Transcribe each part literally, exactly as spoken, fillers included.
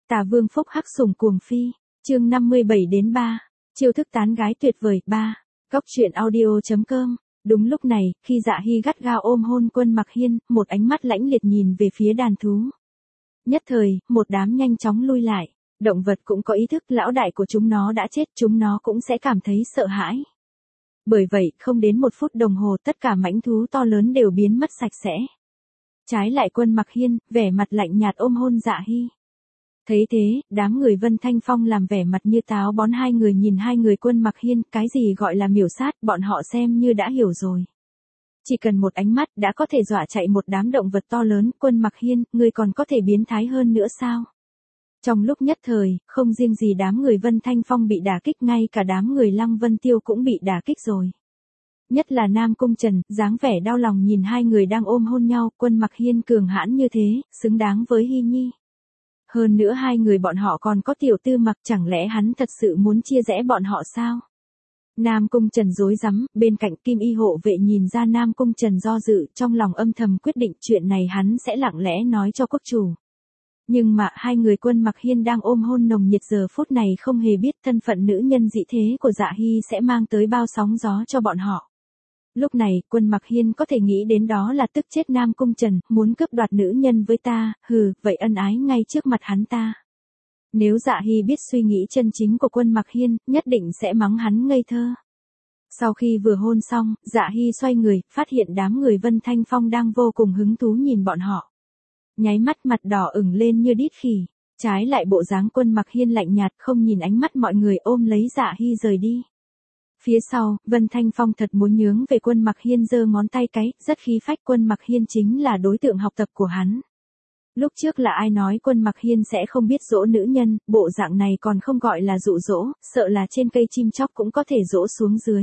Tà Vương phúc hắc sủng cuồng phi, chương năm mươi bảy đến ba, chiêu thức tán gái tuyệt vời, ba. Góc truyện audio chấm com. Đúng lúc này, khi Dạ Hy gắt gao ôm hôn Quân Mặc Hiên, một ánh mắt lãnh liệt nhìn về phía đàn thú. Nhất thời, một đám nhanh chóng lui lại, động vật cũng có ý thức lão đại của chúng nó đã chết, chúng nó cũng sẽ cảm thấy sợ hãi. Bởi vậy, không đến một phút đồng hồ tất cả mãnh thú to lớn đều biến mất sạch sẽ. Trái lại Quân Mặc Hiên, vẻ mặt lạnh nhạt ôm hôn Dạ Hy. Thấy thế, đám người Vân Thanh Phong làm vẻ mặt như táo bón, hai người nhìn hai người Quân Mặc Hiên, cái gì gọi là miểu sát, bọn họ xem như đã hiểu rồi. Chỉ cần một ánh mắt đã có thể dọa chạy một đám động vật to lớn, Quân Mặc Hiên, ngươi còn có thể biến thái hơn nữa sao? Trong lúc nhất thời, không riêng gì đám người Vân Thanh Phong bị đả kích, ngay cả đám người Lăng Vân Tiêu cũng bị đả kích rồi. Nhất là Nam Cung Trần, dáng vẻ đau lòng nhìn hai người đang ôm hôn nhau, Quân Mặc Hiên cường hãn như thế, xứng đáng với Hy Nhi. Hơn nữa hai người bọn họ còn có tiểu tư Mặc, chẳng lẽ hắn thật sự muốn chia rẽ bọn họ sao? Nam Cung Trần rối rắm, bên cạnh Kim Y hộ vệ nhìn ra Nam Cung Trần do dự, trong lòng âm thầm quyết định chuyện này hắn sẽ lặng lẽ nói cho quốc chủ. Nhưng mà hai người Quân Mặc Hiên đang ôm hôn nồng nhiệt, giờ phút này không hề biết thân phận nữ nhân dị thế của Dạ Hy sẽ mang tới bao sóng gió cho bọn họ. Lúc này, Quân Mặc Hiên có thể nghĩ đến đó là tức chết Nam Cung Trần, muốn cướp đoạt nữ nhân với ta, hừ, vậy ân ái ngay trước mặt hắn ta. Nếu Dạ Hy biết suy nghĩ chân chính của Quân Mặc Hiên, nhất định sẽ mắng hắn ngây thơ. Sau khi vừa hôn xong, Dạ Hy xoay người, phát hiện đám người Vân Thanh Phong đang vô cùng hứng thú nhìn bọn họ. Nháy mắt mặt đỏ ửng lên như đít khỉ, trái lại bộ dáng Quân Mặc Hiên lạnh nhạt không nhìn ánh mắt mọi người, ôm lấy Dạ Hy rời đi. Phía sau, Vân Thanh Phong thật muốn nhướng về Quân Mặc Hiên, giơ ngón tay cái, rất khí phách. Quân Mặc Hiên chính là đối tượng học tập của hắn. Lúc trước là ai nói Quân Mặc Hiên sẽ không biết dỗ nữ nhân, bộ dạng này còn không gọi là dụ dỗ, sợ là trên cây chim chóc cũng có thể dỗ xuống dưới.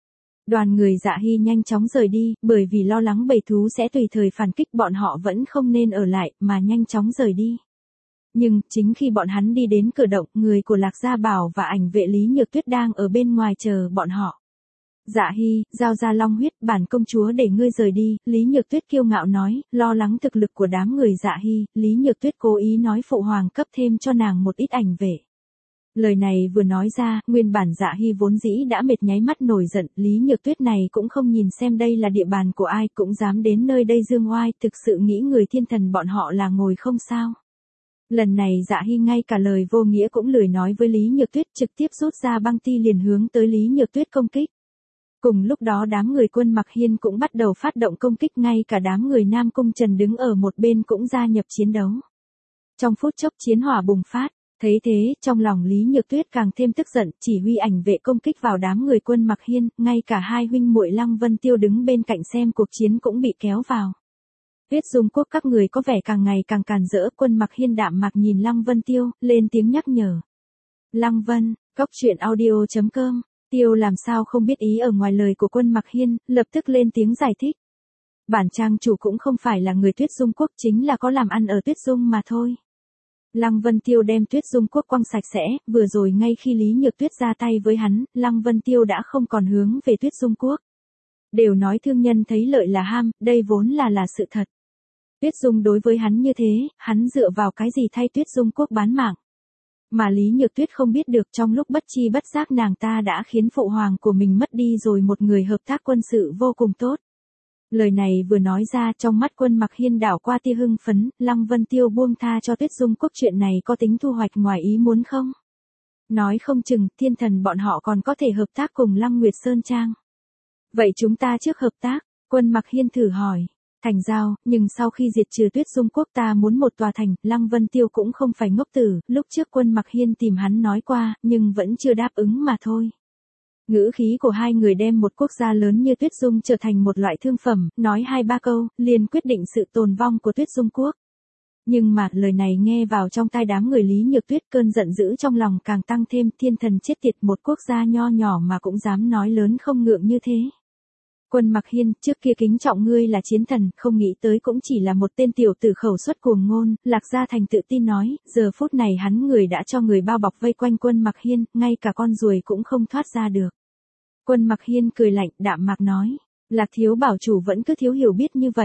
Đoàn người Dạ Hy nhanh chóng rời đi, bởi vì lo lắng bầy thú sẽ tùy thời phản kích, bọn họ vẫn không nên ở lại, mà nhanh chóng rời đi. Nhưng, chính khi bọn hắn đi đến cửa động, người của Lạc Gia Bảo và ảnh vệ Lý Nhược Tuyết đang ở bên ngoài chờ bọn họ. Dạ Hy, giao ra long huyết, bản công chúa để ngươi rời đi, Lý Nhược Tuyết kiêu ngạo nói, lo lắng thực lực của đám người Dạ Hy, Lý Nhược Tuyết cố ý nói phụ hoàng cấp thêm cho nàng một ít ảnh vệ. Lời này vừa nói ra, nguyên bản Dạ Hy vốn dĩ đã mệt nháy mắt nổi giận, Lý Nhược Tuyết này cũng không nhìn xem đây là địa bàn của ai, cũng dám đến nơi đây dương oai, thực sự nghĩ người thiên thần bọn họ là ngồi không sao. Lần này Dạ Hy ngay cả lời vô nghĩa cũng lười nói với Lý Nhược Tuyết, trực tiếp rút ra băng ti liền hướng tới Lý Nhược Tuyết công kích. Cùng lúc đó đám người Quân Mặc Hiên cũng bắt đầu phát động công kích, ngay cả đám người Nam Cung Trần đứng ở một bên cũng gia nhập chiến đấu. Trong phút chốc chiến hỏa bùng phát, thấy thế, trong lòng Lý Nhược Tuyết càng thêm tức giận, chỉ huy ảnh vệ công kích vào đám người Quân Mặc Hiên, ngay cả hai huynh muội Lăng Vân Tiêu đứng bên cạnh xem cuộc chiến cũng bị kéo vào. Tuyết Dung Quốc các người có vẻ càng ngày càng càn rỡ, Quân Mặc Hiên đạm mạc nhìn Lăng Vân Tiêu, lên tiếng nhắc nhở. Lăng Vân, góc truyện audio chấm com, Tiêu làm sao không biết ý ở ngoài lời của Quân Mặc Hiên, lập tức lên tiếng giải thích. Bản trang chủ cũng không phải là người Tuyết Dung Quốc, chính là có làm ăn ở Tuyết Dung mà thôi. Lăng Vân Tiêu đem Tuyết Dung Quốc quăng sạch sẽ, vừa rồi ngay khi Lý Nhược Tuyết ra tay với hắn, Lăng Vân Tiêu đã không còn hướng về Tuyết Dung Quốc. Đều nói thương nhân thấy lợi là ham, đây vốn là là sự thật. Tuyết Dung đối với hắn như thế, hắn dựa vào cái gì thay Tuyết Dung Quốc bán mạng. Mà Lý Nhược Tuyết không biết được trong lúc bất chi bất giác nàng ta đã khiến phụ hoàng của mình mất đi rồi một người hợp tác quân sự vô cùng tốt. Lời này vừa nói ra, trong mắt Quân Mặc Hiên đảo qua tia hưng phấn, Lăng Vân Tiêu buông tha cho Tuyết Dung Quốc, chuyện này có tính thu hoạch ngoài ý muốn không? Nói không chừng, thiên thần bọn họ còn có thể hợp tác cùng Lăng Nguyệt Sơn Trang. Vậy chúng ta trước hợp tác, Quân Mặc Hiên thử hỏi. Thành giao, nhưng sau khi diệt trừ Tuyết Dung Quốc ta muốn một tòa thành, Lăng Vân Tiêu cũng không phải ngốc tử, lúc trước Quân Mặc Hiên tìm hắn nói qua, nhưng vẫn chưa đáp ứng mà thôi. Ngữ khí của hai người đem một quốc gia lớn như Tuyết Dung trở thành một loại thương phẩm, nói hai ba câu, liền quyết định sự tồn vong của Tuyết Dung Quốc. Nhưng mà, lời này nghe vào trong tai đám người Lý Nhược Tuyết, cơn giận dữ trong lòng càng tăng thêm, thiên thần chết tiệt, một quốc gia nho nhỏ mà cũng dám nói lớn không ngượng như thế. Quân Mặc Hiên, trước kia kính trọng ngươi là chiến thần, không nghĩ tới cũng chỉ là một tên tiểu tử khẩu xuất cuồng ngôn, Lạc Gia Thành tự tin nói, giờ phút này hắn người đã cho người bao bọc vây quanh Quân Mặc Hiên, ngay cả con ruồi cũng không thoát ra được. Quân Mặc Hiên cười lạnh, đạm mạc nói, Lạc thiếu bảo chủ vẫn cứ thiếu hiểu biết như vậy.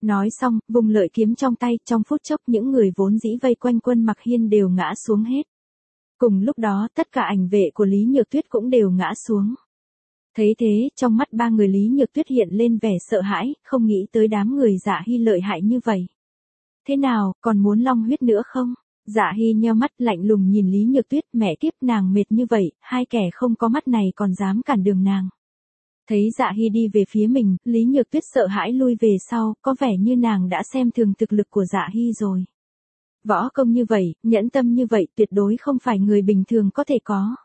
Nói xong, vùng lợi kiếm trong tay, trong phút chốc những người vốn dĩ vây quanh Quân Mặc Hiên đều ngã xuống hết. Cùng lúc đó, tất cả ảnh vệ của Lý Nhược Tuyết cũng đều ngã xuống. Thấy thế, trong mắt ba người Lý Nhược Tuyết hiện lên vẻ sợ hãi, không nghĩ tới đám người Dạ Hy lợi hại như vậy. Thế nào, còn muốn long huyết nữa không? Dạ Hy nheo mắt lạnh lùng nhìn Lý Nhược Tuyết, mẹ kiếp nàng mệt như vậy, hai kẻ không có mắt này còn dám cản đường nàng. Thấy Dạ Hy đi về phía mình, Lý Nhược Tuyết sợ hãi lui về sau, có vẻ như nàng đã xem thường thực lực của Dạ Hy rồi. Võ công như vậy, nhẫn tâm như vậy tuyệt đối không phải người bình thường có thể có.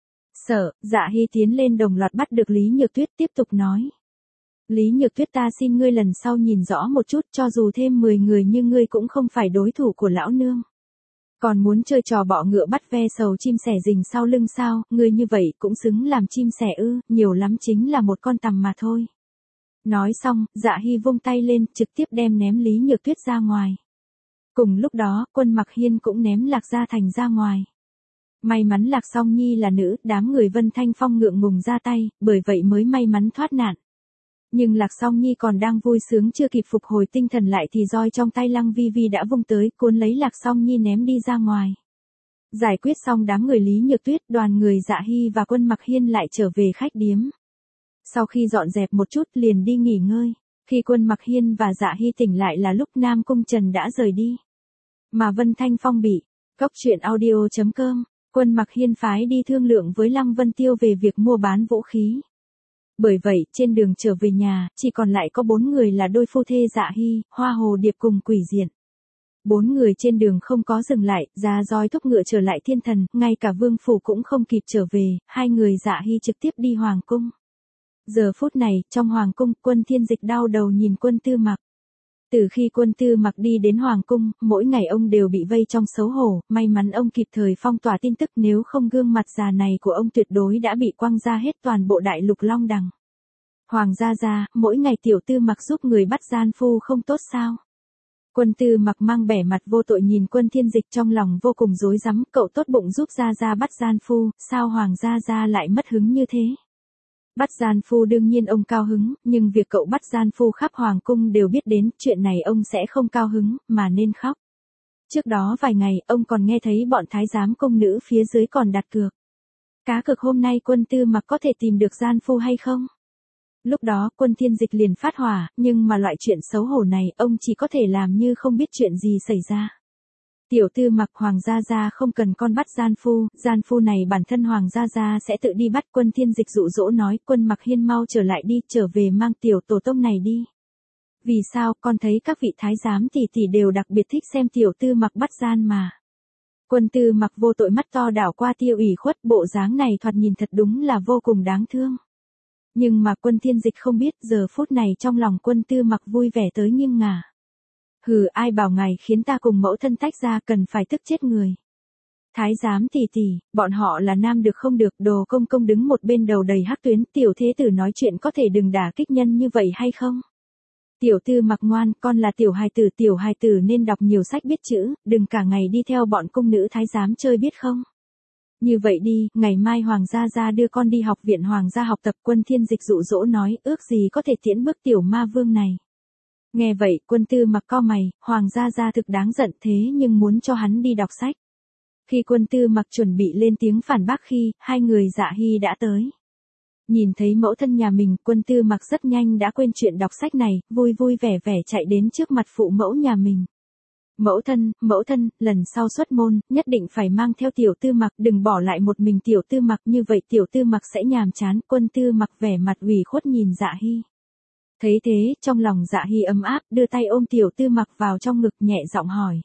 Sợ, Dạ Hy tiến lên đồng loạt bắt được Lý Nhược Tuyết tiếp tục nói. Lý Nhược Tuyết ta xin ngươi lần sau nhìn rõ một chút, cho dù thêm mười người như ngươi cũng không phải đối thủ của lão nương. Còn muốn chơi trò bọ ngựa bắt ve sầu chim sẻ rình sau lưng sao, ngươi như vậy cũng xứng làm chim sẻ ư, nhiều lắm chính là một con tằm mà thôi. Nói xong, Dạ Hy vung tay lên, trực tiếp đem ném Lý Nhược Tuyết ra ngoài. Cùng lúc đó, Quân Mặc Hiên cũng ném Lạc Gia Thành ra ngoài. May mắn Lạc Song Nhi là nữ, đám người Vân Thanh Phong ngượng ngùng ra tay, bởi vậy mới may mắn thoát nạn. Nhưng Lạc Song Nhi còn đang vui sướng chưa kịp phục hồi tinh thần lại thì roi trong tay Lăng Vi Vi đã vung tới, cuốn lấy Lạc Song Nhi ném đi ra ngoài. Giải quyết xong đám người Lý Nhược Tuyết, đoàn người Dạ Hy và Quân Mặc Hiên lại trở về khách điếm. Sau khi dọn dẹp một chút liền đi nghỉ ngơi. Khi Quân Mặc Hiên và Dạ Hy tỉnh lại là lúc Nam Cung Trần đã rời đi. Mà Vân Thanh Phong bị. Cốc truyện audio chấm com. Quân Mặc Hiên phái đi thương lượng với Lăng Vân Tiêu về việc mua bán vũ khí. Bởi vậy, trên đường trở về nhà, chỉ còn lại có bốn người là đôi phu thê Dạ Hy, Hoa Hồ Điệp cùng Quỷ Diện. Bốn người trên đường không có dừng lại, ra roi thúc ngựa trở lại thiên thần, ngay cả Vương Phủ cũng không kịp trở về, hai người Dạ Hy trực tiếp đi Hoàng Cung. Giờ phút này, trong Hoàng Cung, Quân Thiên Dịch đau đầu nhìn Quân Tư Mặc. Từ khi Quân Tư Mặc đi đến Hoàng Cung, mỗi ngày ông đều bị vây trong xấu hổ, may mắn ông kịp thời phong tỏa tin tức, nếu không gương mặt già này của ông tuyệt đối đã bị quăng ra hết toàn bộ đại lục Long Đằng. Hoàng gia gia, mỗi ngày Tiểu Tư Mặc giúp người bắt gian phu không tốt sao? Quân Tư Mặc mang vẻ mặt vô tội nhìn Quân Thiên Dịch, trong lòng vô cùng rối rắm, cậu tốt bụng giúp gia gia bắt gian phu, sao Hoàng gia gia lại mất hứng như thế? Bắt gian phu đương nhiên ông cao hứng, nhưng việc cậu bắt gian phu khắp Hoàng Cung đều biết đến, chuyện này ông sẽ không cao hứng, mà nên khóc. Trước đó vài ngày, ông còn nghe thấy bọn thái giám công nữ phía dưới còn đặt cược. Cá cược hôm nay Quân Tư Mặc có thể tìm được gian phu hay không? Lúc đó, Quân Thiên Dịch liền phát hỏa, nhưng mà loại chuyện xấu hổ này, ông chỉ có thể làm như không biết chuyện gì xảy ra. Tiểu Tư Mặc, Hoàng gia gia không cần con bắt gian phu, gian phu này bản thân Hoàng gia gia sẽ tự đi bắt. Quân Thiên Dịch dụ dỗ nói, Quân Mặc Hiên mau trở lại đi, trở về mang tiểu tổ tông này đi. Vì sao, con thấy các vị thái giám tỷ tỷ đều đặc biệt thích xem Tiểu Tư Mặc bắt gian mà. Quân Tư Mặc vô tội mắt to đảo qua tiêu ủy khuất, bộ dáng này thoạt nhìn thật đúng là vô cùng đáng thương. Nhưng mà Quân Thiên Dịch không biết, giờ phút này trong lòng Quân Tư Mặc vui vẻ tới nghiêng ngả. Hừ, ai bảo ngài khiến ta cùng mẫu thân tách ra, cần phải tức chết người. Thái giám tỷ tỷ, bọn họ là nam được không được, Đồ Công Công đứng một bên đầu đầy hắc tuyến, tiểu thế tử nói chuyện có thể đừng đả kích nhân như vậy hay không? Tiểu Tư Mặc ngoan, con là tiểu hài tử, tiểu hài tử nên đọc nhiều sách biết chữ, đừng cả ngày đi theo bọn cung nữ thái giám chơi biết không? Như vậy đi, ngày mai Hoàng gia gia đưa con đi học viện Hoàng gia học tập. Quân Thiên Dịch dụ dỗ nói, ước gì có thể tiễn bước tiểu ma vương này. Nghe vậy, Quân Tư Mặc cau mày, Hoàng gia gia thực đáng giận thế nhưng muốn cho hắn đi đọc sách. Khi Quân Tư Mặc chuẩn bị lên tiếng phản bác khi, hai người Dạ Hy đã tới. Nhìn thấy mẫu thân nhà mình, Quân Tư Mặc rất nhanh đã quên chuyện đọc sách này, vui vui vẻ vẻ chạy đến trước mặt phụ mẫu nhà mình. Mẫu thân, mẫu thân, lần sau xuất môn, nhất định phải mang theo Tiểu Tư Mặc, đừng bỏ lại một mình Tiểu Tư Mặc, như vậy Tiểu Tư Mặc sẽ nhàm chán. Quân Tư Mặc vẻ mặt ủy khuất nhìn Dạ Hy. Thấy thế, trong lòng Dạ Hy ấm áp, đưa tay ôm Tiểu Tư Mặc vào trong ngực, nhẹ giọng hỏi.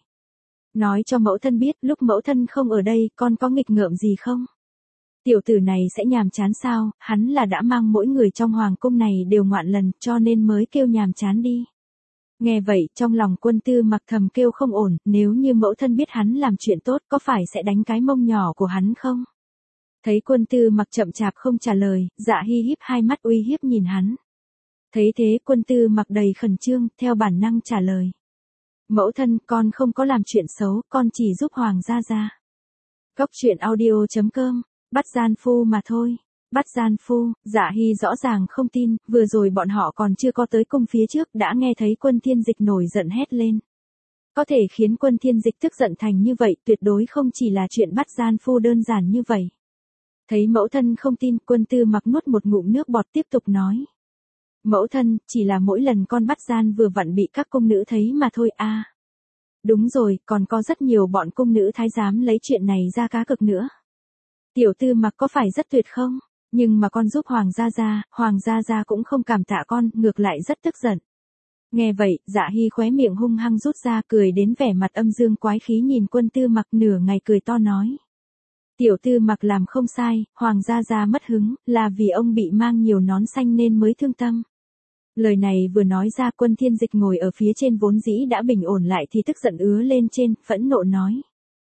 Nói cho mẫu thân biết, lúc mẫu thân không ở đây, con có nghịch ngợm gì không? Tiểu tử này sẽ nhàm chán sao, hắn là đã mang mỗi người trong Hoàng Cung này đều ngoạn lần, cho nên mới kêu nhàm chán đi. Nghe vậy, trong lòng Quân Tư Mặc thầm kêu không ổn, nếu như mẫu thân biết hắn làm chuyện tốt, có phải sẽ đánh cái mông nhỏ của hắn không? Thấy Quân Tư Mặc chậm chạp không trả lời, Dạ Hy híp hai mắt uy hiếp nhìn hắn. Thấy thế, Quân Tư Mặc đầy khẩn trương, theo bản năng trả lời. Mẫu thân, con không có làm chuyện xấu, con chỉ giúp Hoàng gia gia. Cốc truyện audio chấm com, bắt gian phu mà thôi. Bắt gian phu, Dạ Hy rõ ràng không tin, vừa rồi bọn họ còn chưa có tới cung phía trước đã nghe thấy Quân Thiên Dịch nổi giận hét lên. Có thể khiến Quân Thiên Dịch tức giận thành như vậy tuyệt đối không chỉ là chuyện bắt gian phu đơn giản như vậy. Thấy mẫu thân không tin, Quân Tư Mặc nuốt một ngụm nước bọt tiếp tục nói. Mẫu thân, chỉ là mỗi lần con bắt gian vừa vặn bị các cung nữ thấy mà thôi a. À. Đúng rồi, còn có rất nhiều bọn cung nữ thái giám lấy chuyện này ra cá cược nữa. Tiểu Tư Mặc có phải rất tuyệt không? Nhưng mà con giúp Hoàng gia gia, Hoàng gia gia cũng không cảm tạ con, ngược lại rất tức giận. Nghe vậy, Dạ Hy khóe miệng hung hăng rút ra cười đến vẻ mặt âm dương quái khí nhìn Quân Tư Mặc nửa ngày cười to nói. Tiểu Tư Mặc làm không sai, Hoàng gia gia mất hứng, là vì ông bị mang nhiều nón xanh nên mới thương tâm. Lời này vừa nói ra Quân Thiên Dịch ngồi ở phía trên vốn dĩ đã bình ổn lại thì tức giận ứa lên trên, phẫn nộ nói.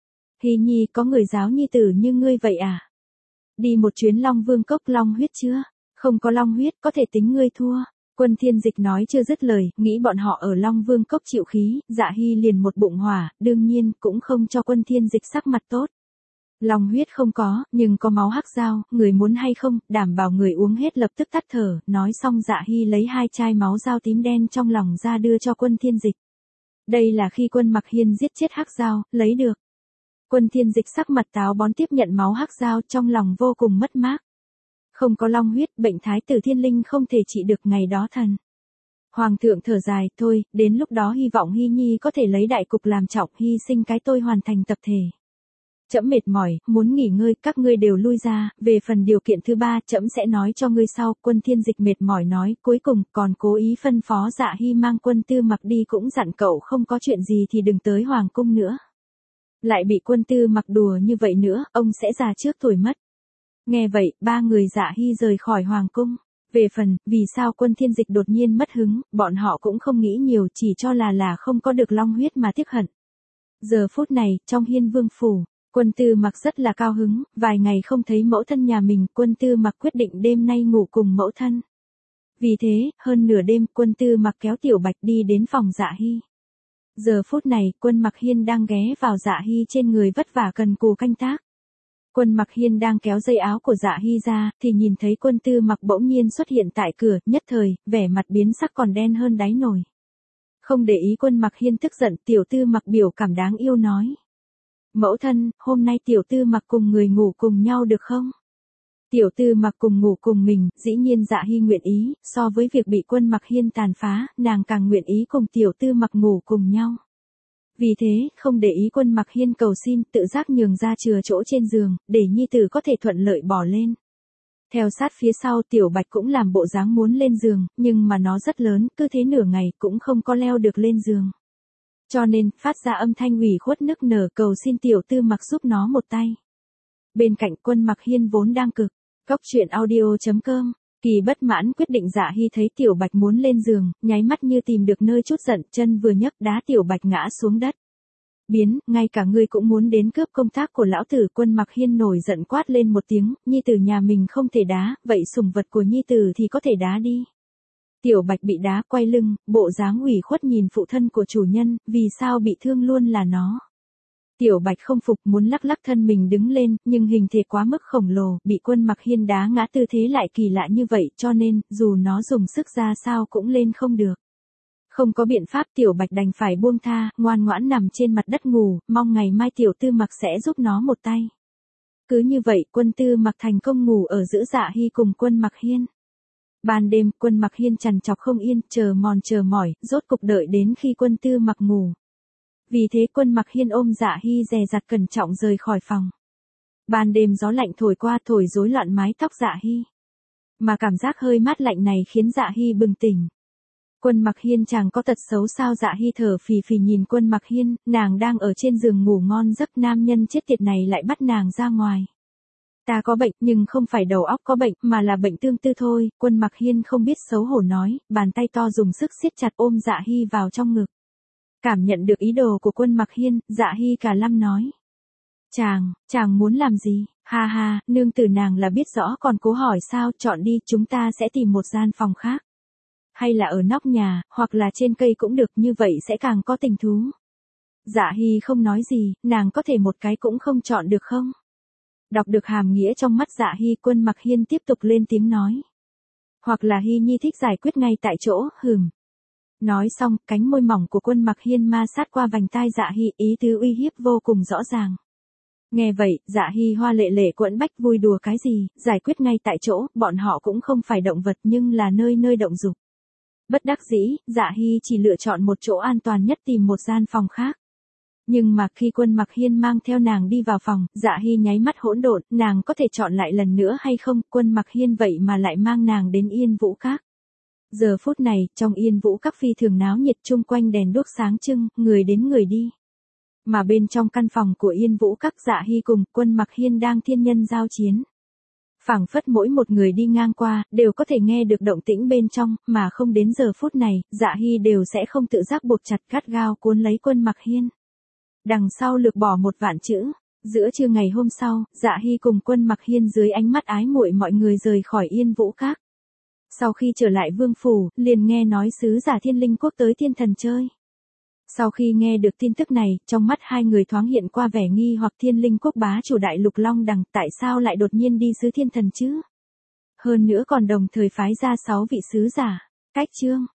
Hy nhi có người giáo nhi tử như ngươi vậy à? Đi một chuyến Long Vương cốc long huyết chưa? Không có long huyết có thể tính ngươi thua. Quân Thiên Dịch nói chưa dứt lời, nghĩ bọn họ ở Long Vương cốc chịu khí, Dạ Hy liền một bụng hỏa, đương nhiên cũng không cho Quân Thiên Dịch sắc mặt tốt. Long huyết không có, nhưng có máu hắc dao, người muốn hay không, đảm bảo người uống hết lập tức tắt thở, nói xong Dạ Hy lấy hai chai máu dao tím đen trong lòng ra đưa cho Quân Thiên Dịch. Đây là khi Quân Mặc Hiên giết chết hắc dao, lấy được. Quân Thiên Dịch sắc mặt táo bón tiếp nhận máu hắc dao trong lòng vô cùng mất mát. Không có long huyết, bệnh thái tử thiên linh không thể trị được ngày đó thần. Hoàng thượng thở dài, thôi, đến lúc đó hy vọng Hy nhi có thể lấy đại cục làm trọng, hy sinh cái tôi hoàn thành tập thể. Trẫm mệt mỏi, muốn nghỉ ngơi, các ngươi đều lui ra, về phần điều kiện thứ ba, trẫm sẽ nói cho ngươi sau. Quân Thiên Dịch mệt mỏi nói, cuối cùng còn cố ý phân phó Dạ Hy mang Quân Tư Mặc đi, cũng dặn cậu không có chuyện gì thì đừng tới hoàng cung nữa. Lại bị Quân Tư Mặc đùa như vậy nữa, ông sẽ già trước tuổi mất. Nghe vậy, ba người Dạ Hy rời khỏi hoàng cung. Về phần, vì sao Quân Thiên Dịch đột nhiên mất hứng, bọn họ cũng không nghĩ nhiều, chỉ cho là là không có được long huyết mà tiếc hận. Giờ phút này, trong Hiên Vương phủ, Quân Tư Mặc rất là cao hứng, vài ngày không thấy mẫu thân nhà mình, Quân Tư Mặc quyết định đêm nay ngủ cùng mẫu thân. Vì thế, hơn nửa đêm, Quân Tư Mặc kéo Tiểu Bạch đi đến phòng Dạ Hy. Giờ phút này, Quân Mặc Hiên đang ghé vào Dạ Hy trên người vất vả cần cù canh tác. Quân Mặc Hiên đang kéo dây áo của Dạ Hy ra, thì nhìn thấy Quân Tư Mặc bỗng nhiên xuất hiện tại cửa, nhất thời, vẻ mặt biến sắc còn đen hơn đáy nồi. Không để ý Quân Mặc Hiên tức giận, Tiểu Tư Mặc biểu cảm đáng yêu nói. Mẫu thân, hôm nay Tiểu Tư Mặc cùng người ngủ cùng nhau được không? Tiểu Tư Mặc cùng ngủ cùng mình, dĩ nhiên Dạ Hy nguyện ý, so với việc bị Quân Mặc Hiên tàn phá, nàng càng nguyện ý cùng Tiểu Tư Mặc ngủ cùng nhau. Vì thế, không để ý Quân Mặc Hiên cầu xin, tự giác nhường ra chừa chỗ trên giường, để nhi tử có thể thuận lợi bỏ lên. Theo sát phía sau Tiểu Bạch cũng làm bộ dáng muốn lên giường, nhưng mà nó rất lớn, cứ thế nửa ngày cũng không có leo được lên giường. Cho nên, phát ra âm thanh ủy khuất nức nở cầu xin Tiểu Tư Mặc giúp nó một tay. Bên cạnh Quân Mặc Hiên vốn đang cực, góc truyện audio chấm com, kỳ bất mãn quyết định Dạ Hy thấy Tiểu Bạch muốn lên giường, nháy mắt như tìm được nơi chút giận, chân vừa nhấc đá Tiểu Bạch ngã xuống đất. Biến, ngay cả ngươi cũng muốn đến cướp công tác của lão tử. Quân Mặc Hiên nổi giận quát lên một tiếng, nhi tử nhà mình không thể đá, vậy sủng vật của nhi tử thì có thể đá đi. Tiểu Bạch bị đá quay lưng, bộ dáng ủy khuất nhìn phụ thân của chủ nhân, vì sao bị thương luôn là nó. Tiểu Bạch không phục muốn lắc lắc thân mình đứng lên, nhưng hình thể quá mức khổng lồ, bị Quân Mặc Hiên đá ngã tư thế lại kỳ lạ như vậy, cho nên, dù nó dùng sức ra sao cũng lên không được. Không có biện pháp Tiểu Bạch đành phải buông tha, ngoan ngoãn nằm trên mặt đất ngủ, mong ngày mai Tiểu Tư Mặc sẽ giúp nó một tay. Cứ như vậy, Quân Tư Mặc thành công ngủ ở giữa Dạ Hy cùng Quân Mặc Hiên. Ban đêm, Quân Mặc Hiên trằn trọc không yên, chờ mòn chờ mỏi, rốt cục đợi đến khi Quân Tư Mặc ngủ. Vì thế Quân Mặc Hiên ôm Dạ Hy dè dặt cẩn trọng rời khỏi phòng. Ban đêm gió lạnh thổi qua thổi rối loạn mái tóc Dạ Hy. Mà cảm giác hơi mát lạnh này khiến Dạ Hy bừng tỉnh. Quân Mặc Hiên chẳng có tật xấu sao? Dạ Hy thở phì phì nhìn Quân Mặc Hiên, nàng đang ở trên giường ngủ ngon giấc, nam nhân chết tiệt này lại bắt nàng ra ngoài. Ta có bệnh, nhưng không phải đầu óc có bệnh, mà là bệnh tương tư thôi. Quân Mặc Hiên không biết xấu hổ nói, bàn tay to dùng sức siết chặt ôm Dạ Hy vào trong ngực. Cảm nhận được ý đồ của Quân Mặc Hiên, Dạ Hy cả lâm nói. Chàng, chàng muốn làm gì? Ha ha, nương tử nàng là biết rõ còn cố hỏi sao, chọn đi, chúng ta sẽ tìm một gian phòng khác. Hay là ở nóc nhà, hoặc là trên cây cũng được, như vậy sẽ càng có tình thú. Dạ Hy không nói gì, nàng có thể một cái cũng không chọn được không? Đọc được hàm nghĩa trong mắt Dạ Hy, Quân Mặc Hiên tiếp tục lên tiếng nói. Hoặc là Hy Nhi thích giải quyết ngay tại chỗ, hừm. Nói xong, cánh môi mỏng của Quân Mặc Hiên ma sát qua vành tai Dạ Hy, ý tứ uy hiếp vô cùng rõ ràng. Nghe vậy, Dạ Hy hoa lệ lệ quẫn bách, vui đùa cái gì, giải quyết ngay tại chỗ, bọn họ cũng không phải động vật nhưng là nơi nơi động dục. Bất đắc dĩ, Dạ Hy chỉ lựa chọn một chỗ an toàn nhất, tìm một gian phòng khác. Nhưng mà khi Quân Mặc Hiên mang theo nàng đi vào phòng, Dạ Hy nháy mắt hỗn độn, nàng có thể chọn lại lần nữa hay không? Quân Mặc Hiên vậy mà lại mang nàng đến Yên Vũ Các. Giờ phút này, trong Yên Vũ Các phi thường náo nhiệt, chung quanh đèn đuốc sáng trưng, người đến người đi. Mà bên trong căn phòng của Yên Vũ Các, Dạ Hy cùng Quân Mặc Hiên đang thiên nhân giao chiến. Phảng phất mỗi một người đi ngang qua, đều có thể nghe được động tĩnh bên trong, mà không đến giờ phút này, Dạ Hy đều sẽ không tự giác buộc chặt gắt gao cuốn lấy Quân Mặc Hiên. Đằng sau lược bỏ một vạn chữ. Giữa trưa ngày hôm sau, Dạ Hy cùng Quân Mặc Hiên dưới ánh mắt ái muội mọi người rời khỏi Yên Vũ Các. Sau khi trở lại vương phủ, liền nghe nói sứ giả Thiên Linh Quốc tới Thiên Thần chơi. Sau khi nghe được tin tức này, trong mắt hai người thoáng hiện qua vẻ nghi hoặc. Thiên Linh Quốc bá chủ Đại Lục Long Đằng tại sao lại đột nhiên đi sứ Thiên Thần chứ? Hơn nữa còn đồng thời phái ra sáu vị sứ giả. Cách chương